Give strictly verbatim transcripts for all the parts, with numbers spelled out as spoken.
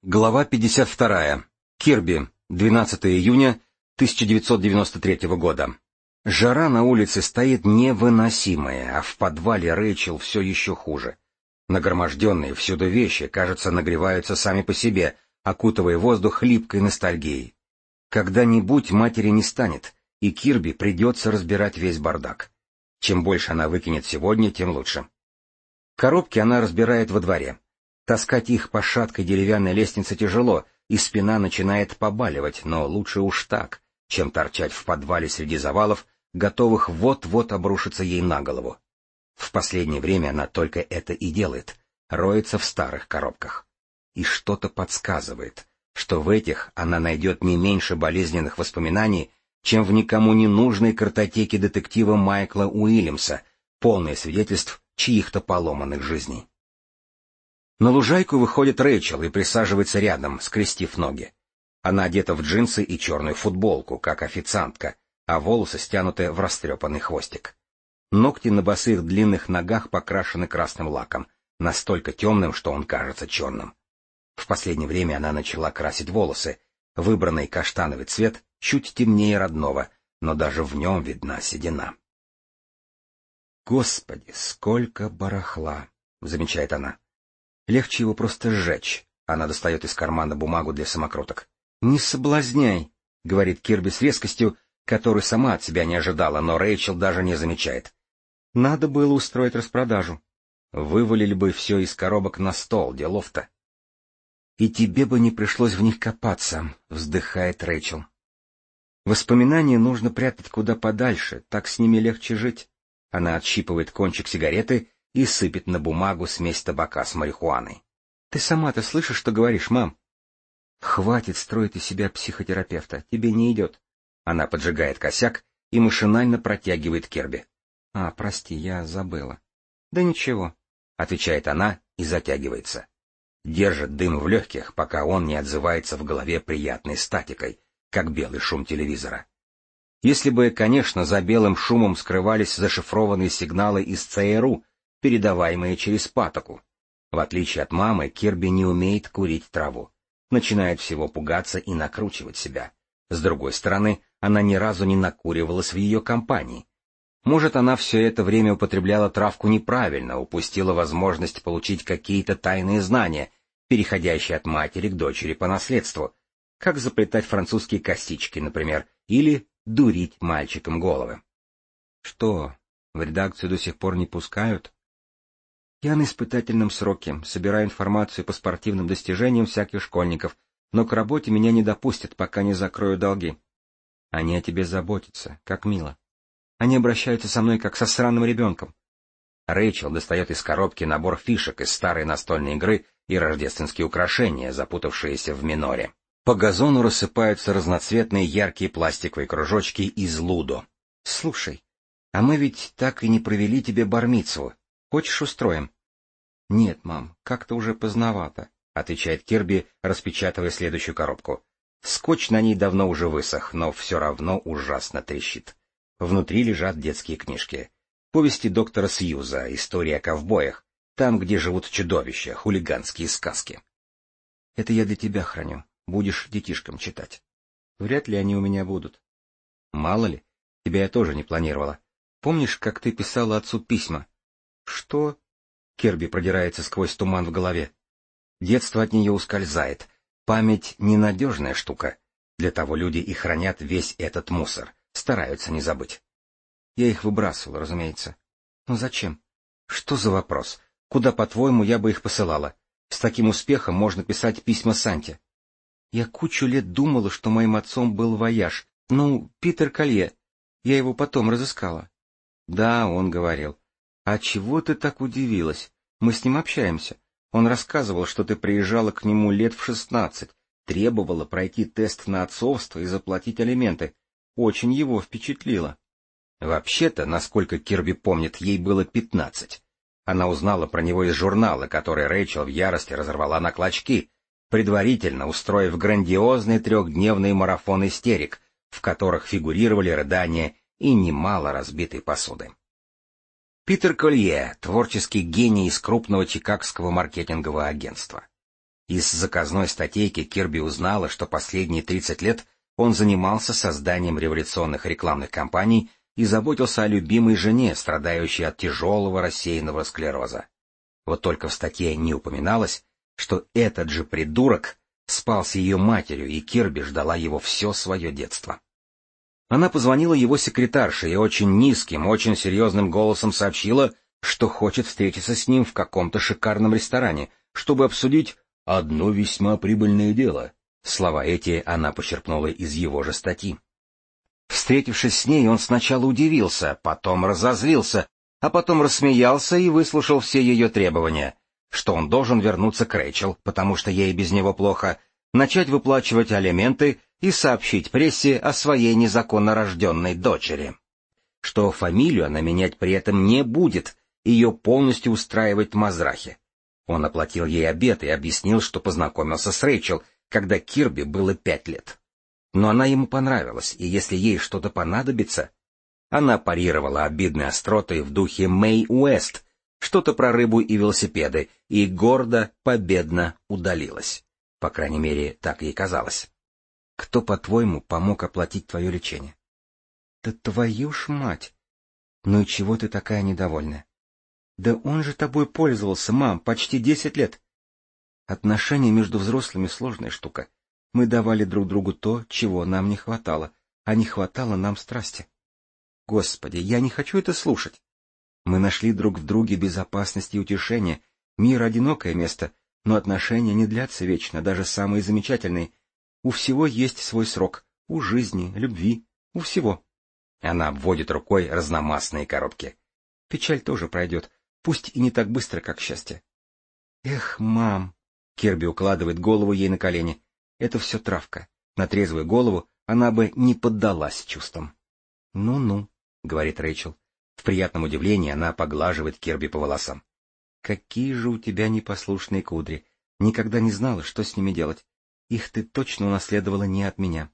Глава пятьдесят вторая. Кирби. двенадцатого июня тысяча девятьсот девяносто третьего года. Жара на улице стоит невыносимая, а в подвале Рэйчел все еще хуже. Нагроможденные всюду вещи, кажется, нагреваются сами по себе, окутывая воздух липкой ностальгией. Когда-нибудь матери не станет, и Кирби придется разбирать весь бардак. Чем больше она выкинет сегодня, тем лучше. Коробки она разбирает во дворе. Таскать их по шаткой деревянной лестнице тяжело, и спина начинает побаливать, но лучше уж так, чем торчать в подвале среди завалов, готовых вот-вот обрушиться ей на голову. В последнее время она только это и делает, роется в старых коробках. И что-то подсказывает, что в этих она найдет не меньше болезненных воспоминаний, чем в никому не нужной картотеке детектива Майкла Уильямса, полное свидетельств чьих-то поломанных жизней. На лужайку выходит Рэйчел и присаживается рядом, скрестив ноги. Она одета в джинсы и черную футболку, как официантка, а волосы стянуты в растрепанный хвостик. Ногти на босых длинных ногах покрашены красным лаком, настолько темным, что он кажется черным. В последнее время она начала красить волосы, выбранный каштановый цвет чуть темнее родного, но даже в нем видна седина. «Господи, сколько барахла!» — замечает она. Легче его просто сжечь. Она достает из кармана бумагу для самокруток. «Не соблазняй», — говорит Кирби с резкостью, которую сама от себя не ожидала, но Рэйчел даже не замечает. «Надо было устроить распродажу. Вывалили бы все из коробок на стол, делов-то». «И тебе бы не пришлось в них копаться», — вздыхает Рэйчел. «Воспоминания нужно прятать куда подальше, так с ними легче жить». Она отщипывает кончик сигареты и сыпет на бумагу смесь табака с марихуаной. — Ты сама-то слышишь, что говоришь, мам? — Хватит строить из себя психотерапевта, тебе не идет. Она поджигает косяк и машинально протягивает Кирби. — А, прости, я забыла. — Да ничего, — отвечает она и затягивается. Держит дым в легких, пока он не отзывается в голове приятной статикой, как белый шум телевизора. Если бы, конечно, за белым шумом скрывались зашифрованные сигналы из ЦРУ, передаваемые через патоку. В отличие от мамы, Кирби не умеет курить траву. Начинает всего пугаться и накручивать себя. С другой стороны, она ни разу не накуривалась в ее компании. Может, она все это время употребляла травку неправильно, упустила возможность получить какие-то тайные знания, переходящие от матери к дочери по наследству, как заплетать французские косички, например, или дурить мальчикам головы. Что, в редакцию до сих пор не пускают? Я на испытательном сроке, собираю информацию по спортивным достижениям всяких школьников, но к работе меня не допустят, пока не закрою долги. Они о тебе заботятся, как мило. Они обращаются со мной, как со сраным ребенком. Рэйчел достает из коробки набор фишек из старой настольной игры и рождественские украшения, запутавшиеся в миноре. По газону рассыпаются разноцветные яркие пластиковые кружочки из лудо. — Слушай, а мы ведь так и не провели тебе бар-мицву. Хочешь, устроим? — Нет, мам, как-то уже поздновато, — отвечает Кирби, распечатывая следующую коробку. Скотч на ней давно уже высох, но все равно ужасно трещит. Внутри лежат детские книжки. Повести доктора Сьюза, история о ковбоях, там, где живут чудовища, хулиганские сказки. — Это я для тебя храню. Будешь детишкам читать. Вряд ли они у меня будут. Мало ли, тебя я тоже не планировала. Помнишь, как ты писала отцу письма? Что? Кирби продирается сквозь туман в голове. Детство от нее ускользает. Память — ненадежная штука. Для того люди и хранят весь этот мусор, стараются не забыть. Я их выбрасывала, разумеется. Но зачем? Что за вопрос? Куда, по-твоему, я бы их посылала? С таким успехом можно писать письма Санте. Я кучу лет думала, что моим отцом был вояж. Ну, Питер Колье. Я его потом разыскала. Да, он говорил. А чего ты так удивилась? Мы с ним общаемся. Он рассказывал, что ты приезжала к нему лет в шестнадцать, требовала пройти тест на отцовство и заплатить алименты. Очень его впечатлило. Вообще-то, насколько Кирби помнит, ей было пятнадцать. Она узнала про него из журнала, который Рэйчел в ярости разорвала на клочки, предварительно устроив грандиозный трехдневный марафон истерик, в которых фигурировали рыдания и немало разбитой посуды. Питер Колье — творческий гений из крупного чикагского маркетингового агентства. Из заказной статейки Кирби узнала, что последние тридцать лет он занимался созданием революционных рекламных кампаний и заботился о любимой жене, страдающей от тяжелого рассеянного склероза. Вот только в статье не упоминалось, что этот же придурок спал с ее матерью, и Кирби ждала его все свое детство. Она позвонила его секретарше и очень низким, очень серьезным голосом сообщила, что хочет встретиться с ним в каком-то шикарном ресторане, чтобы обсудить «одно весьма прибыльное дело». Слова эти она почерпнула из его же статьи. Встретившись с ней, он сначала удивился, потом разозлился, а потом рассмеялся и выслушал все ее требования, что он должен вернуться к Рэйчел, потому что ей без него плохо, начать выплачивать алименты и сообщить прессе о своей незаконно рожденной дочери. Что фамилию она менять при этом не будет, ее полностью устраивает Мазрахи. Он оплатил ей обед и объяснил, что познакомился с Рэйчел, когда Кирби было пять лет. Но она ему понравилась, и если ей что-то понадобится... Она парировала обидной остротой в духе Мэй Уэст, что-то про рыбу и велосипеды, и гордо, победно удалилась. По крайней мере, так ей казалось. Кто, по-твоему, помог оплатить твое лечение? Да твою ж мать! Ну и чего ты такая недовольная? Да он же тобой пользовался, мам, почти десять лет. Отношения между взрослыми — сложная штука. Мы давали друг другу то, чего нам не хватало, а не хватало нам страсти. Господи, я не хочу это слушать. Мы нашли друг в друге безопасность и утешение. Мир — одинокое место, но отношения не длятся вечно, даже самые замечательные. У всего есть свой срок. У жизни, любви, у всего. Она обводит рукой разномастные коробки. Печаль тоже пройдет, пусть и не так быстро, как счастье. Эх, мам! Кирби укладывает голову ей на колени. Это все травка. На трезвую голову она бы не поддалась чувствам. Ну-ну, говорит Рэйчел. В приятном удивлении она поглаживает Кирби по волосам. Какие же у тебя непослушные кудри. Никогда не знала, что с ними делать. Их ты точно унаследовала не от меня.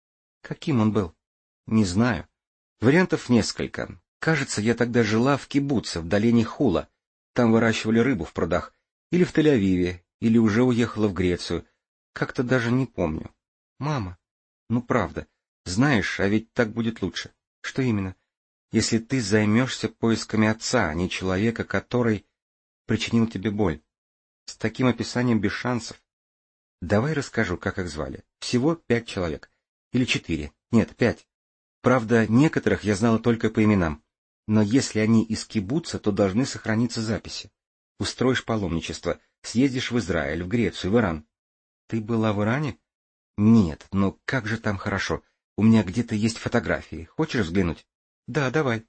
Каким он был? Не знаю. Вариантов несколько. Кажется, я тогда жила в кибуце в долине Хула. Там выращивали рыбу в прудах. Или в Тель-Авиве, или уже уехала в Грецию. Как-то даже не помню. Мама, ну правда, знаешь, а ведь так будет лучше. Что именно? Если ты займешься поисками отца, а не человека, который причинил тебе боль. С таким описанием без шансов. Давай расскажу, как их звали. Всего пять человек. Или четыре. Нет, пять. Правда, некоторых я знала только по именам. Но если они из кибуца, то должны сохраниться записи. Устроишь паломничество, съездишь в Израиль, в Грецию, в Иран. Ты была в Иране? Нет, но как же там хорошо. У меня где-то есть фотографии. Хочешь взглянуть? Да, давай.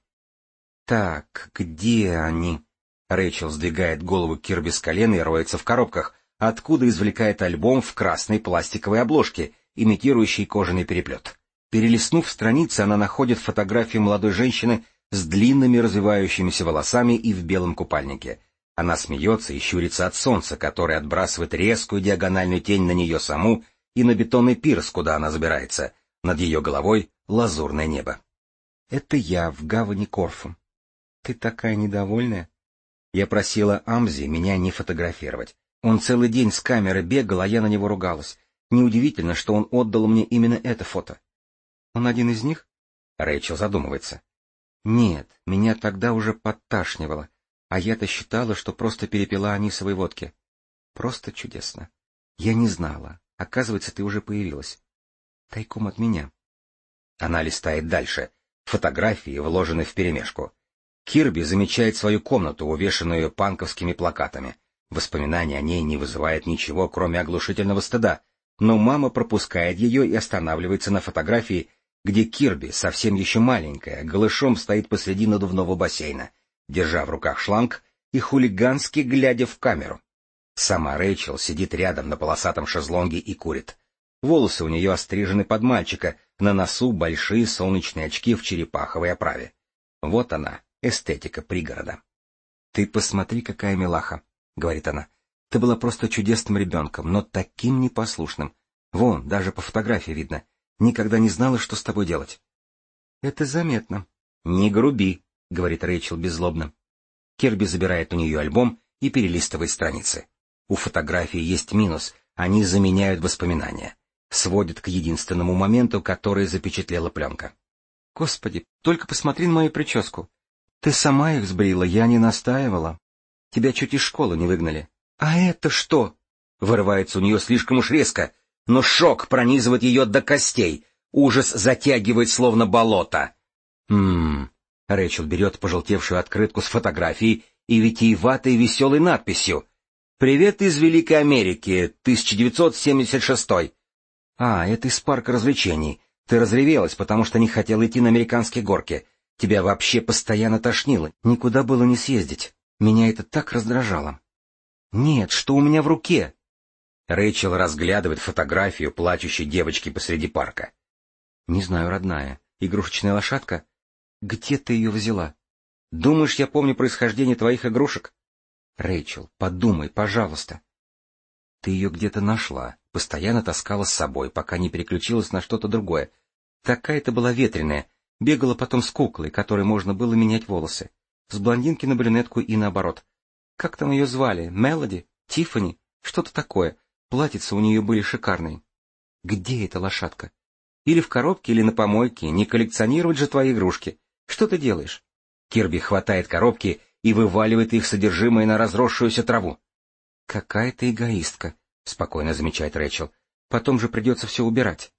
Так, где они? Рэйчел сдвигает голову Кирби с колена и роется в коробках, откуда извлекает альбом в красной пластиковой обложке, имитирующий кожаный переплет. Перелистнув страницы, она находит фотографию молодой женщины с длинными развивающимися волосами и в белом купальнике. Она смеется и щурится от солнца, которое отбрасывает резкую диагональную тень на нее саму и на бетонный пирс, куда она забирается. Над ее головой лазурное небо. Это я в гавани Корфу. Ты такая недовольная. Я просила Амзи меня не фотографировать. Он целый день с камеры бегал, а я на него ругалась. Неудивительно, что он отдал мне именно это фото. Он один из них? Рэйчел задумывается. Нет, меня тогда уже подташнивало, а я-то считала, что просто перепила анисовой водки. Просто чудесно. Я не знала. Оказывается, ты уже появилась. Тайком от меня. Она листает дальше. Фотографии вложены вперемешку. Кирби замечает свою комнату, увешанную панковскими плакатами. Воспоминания о ней не вызывают ничего, кроме оглушительного стыда, но мама пропускает ее и останавливается на фотографии, где Кирби, совсем еще маленькая, голышом стоит посреди надувного бассейна, держа в руках шланг и хулигански глядя в камеру. Сама Рэйчел сидит рядом на полосатом шезлонге и курит. Волосы у нее острижены под мальчика, на носу большие солнечные очки в черепаховой оправе. Вот она, эстетика пригорода. — Ты посмотри, какая милаха, — говорит она. — Ты была просто чудесным ребенком, но таким непослушным. Вон, даже по фотографии видно. Никогда не знала, что с тобой делать. — Это заметно. — Не груби, — говорит Рэйчел беззлобно. Кирби забирает у нее альбом и перелистывает страницы. У фотографии есть минус, они заменяют воспоминания, сводят к единственному моменту, который запечатлела пленка. Господи, только посмотри на мою прическу. Ты сама их сбрила, я не настаивала. Тебя чуть из школы не выгнали. А это что? Вырывается у нее слишком уж резко, но шок пронизывает ее до костей, ужас затягивает словно болото. Хм... Рэйчел берет пожелтевшую открытку с фотографией и витиеватой веселой надписью «Привет из Великой Америки, тысяча девятьсот семьдесят шестой». А, это из парка развлечений. Ты разревелась, потому что не хотела идти на американские горки. Тебя вообще постоянно тошнило, никуда было не съездить. Меня это так раздражало. Нет, что у меня в руке? Рэйчел разглядывает фотографию плачущей девочки посреди парка. Не знаю, родная. Игрушечная лошадка? Где ты ее взяла? Думаешь, я помню происхождение твоих игрушек? Рэйчел, подумай, пожалуйста. Ты ее где-то нашла, постоянно таскала с собой, пока не переключилась на что-то другое. Такая-то была ветреная, бегала потом с куклой, которой можно было менять волосы. С блондинки на брюнетку и наоборот. Как там ее звали? Мелоди? Тиффани? Что-то такое. Платьица у нее были шикарные. Где эта лошадка? Или в коробке, или на помойке. Не коллекционировать же твои игрушки. Что ты делаешь? Кирби хватает коробки и вываливает их содержимое на разросшуюся траву. Какая ты эгоистка, спокойно замечает Рэйчел. Потом же придется все убирать.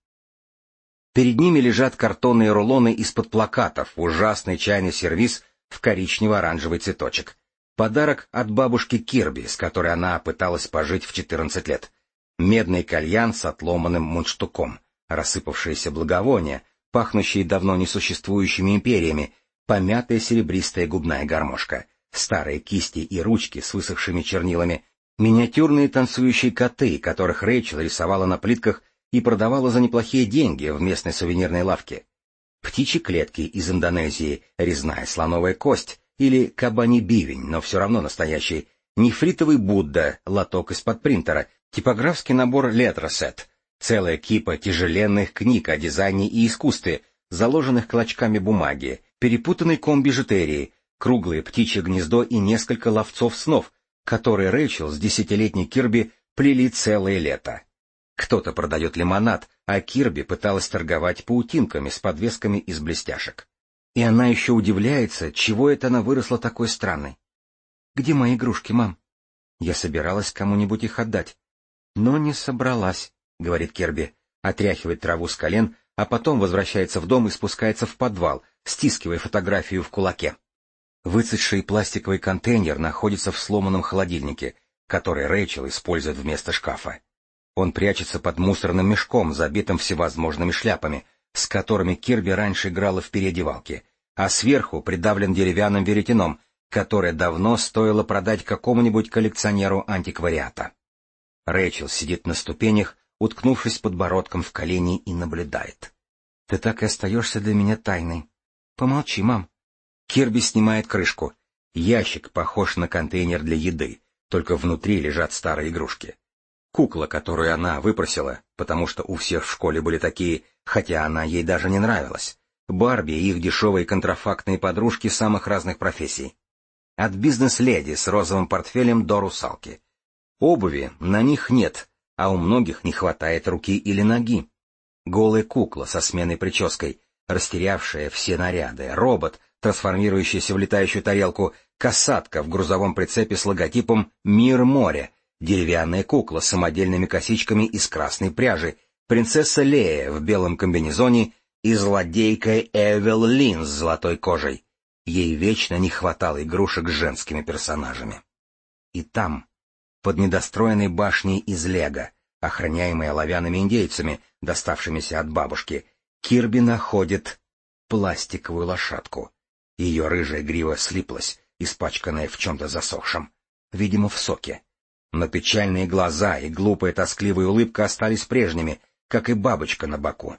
Перед ними лежат картонные рулоны из-под плакатов, ужасный чайный сервиз в коричнево-оранжевый цветочек. Подарок от бабушки Кирби, с которой она пыталась пожить в четырнадцать лет. Медный кальян с отломанным мундштуком, рассыпавшиеся благовония, пахнущие давно несуществующими империями, помятая серебристая губная гармошка, старые кисти и ручки с высохшими чернилами, миниатюрные танцующие коты, которых Рэйчел рисовала на плитках и продавала за неплохие деньги в местной сувенирной лавке. Птичьи клетки из Индонезии, резная слоновая кость или кабаний бивень, но все равно настоящий, нефритовый Будда, лоток из-под принтера, типографский набор летросет, целая кипа тяжеленных книг о дизайне и искусстве, заложенных клочками бумаги, перепутанный ком бижутерии, круглое птичье гнездо и несколько ловцов снов, которые Рэйчел с десятилетней Кирби плели целое лето. Кто-то продает лимонад, а Кирби пыталась торговать паутинками с подвесками из блестяшек. И она еще удивляется, чего это она выросла такой странной. «Где мои игрушки, мам?» «Я собиралась кому-нибудь их отдать». «Но не собралась», — говорит Кирби, отряхивает траву с колен, а потом возвращается в дом и спускается в подвал, стискивая фотографию в кулаке. Выцветший пластиковый контейнер находится в сломанном холодильнике, который Рэйчел использует вместо шкафа. Он прячется под мусорным мешком, забитым всевозможными шляпами, с которыми Кирби раньше играла в переодевалке, а сверху придавлен деревянным веретеном, которое давно стоило продать какому-нибудь коллекционеру антиквариата. Рэйчел сидит на ступенях, уткнувшись подбородком в колени, и наблюдает. «Ты так и остаешься для меня тайной. Помолчи, мам». Кирби снимает крышку. Ящик похож на контейнер для еды, только внутри лежат старые игрушки. Кукла, которую она выпросила, потому что у всех в школе были такие, хотя она ей даже не нравилась. Барби и их дешевые контрафактные подружки самых разных профессий. От бизнес-леди с розовым портфелем до русалки. Обуви на них нет, а у многих не хватает руки или ноги. Голая кукла со сменной прической, растерявшая все наряды, робот, трансформирующийся в летающую тарелку, касатка в грузовом прицепе с логотипом «Мир моря», деревянная кукла с самодельными косичками из красной пряжи, принцесса Лея в белом комбинезоне и злодейка Эвелин с золотой кожей. Ей вечно не хватало игрушек с женскими персонажами. И там, под недостроенной башней из лего, охраняемой оловянными индейцами, доставшимися от бабушки, Кирби находит пластиковую лошадку. Ее рыжая грива слиплась, испачканная в чем-то засохшем, видимо, в соке. Но печальные глаза и глупая тоскливая улыбка остались прежними, как и бабочка на боку.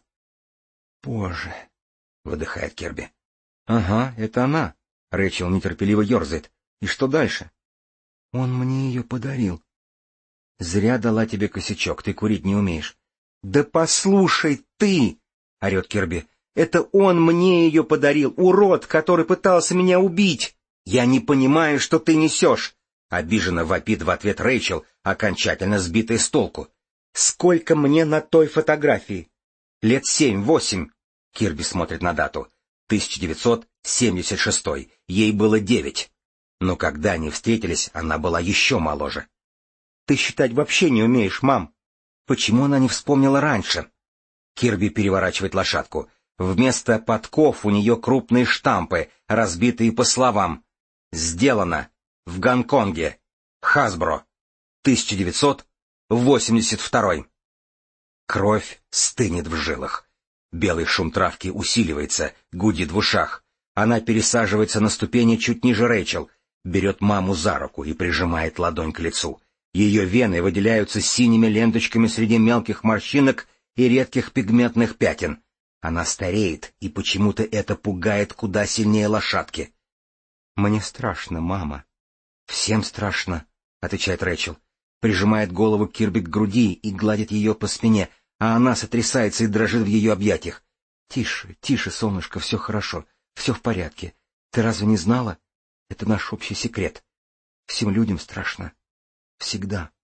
«Боже!» — выдыхает Кирби. «Ага, это она!» — Рэйчел нетерпеливо ерзает. «И что дальше?» «Он мне ее подарил». «Зря дала тебе косячок, ты курить не умеешь». «Да послушай ты!» — орет Кирби. «Это он мне ее подарил, урод, который пытался меня убить! Я не понимаю, что ты несешь!» Обиженно вопит в ответ Рэйчел, окончательно сбитая с толку. Сколько мне на той фотографии? Лет семь-восемь. Кирби смотрит на дату. тысяча девятьсот семьдесят шестой. Ей было девять. Но когда они встретились, она была еще моложе. Ты считать вообще не умеешь, мам. Почему она не вспомнила раньше? Кирби переворачивает лошадку. Вместо подков у нее крупные штампы, разбитые по словам. Сделано в Гонконге. Хасбро. тысяча девятьсот восемьдесят второй. Кровь стынет в жилах. Белый шум травки усиливается, гудит в ушах. Она пересаживается на ступени чуть ниже Рэйчел, берет маму за руку и прижимает ладонь к лицу. Ее вены выделяются синими ленточками среди мелких морщинок и редких пигментных пятен. Она стареет, и почему-то это пугает куда сильнее лошадки. — Мне страшно, мама. — Всем страшно, — отвечает Рэйчел. Прижимает голову Кирби к груди и гладит ее по спине, а она сотрясается и дрожит в ее объятиях. — Тише, тише, солнышко, все хорошо, все в порядке. Ты разве не знала? Это наш общий секрет. Всем людям страшно. Всегда.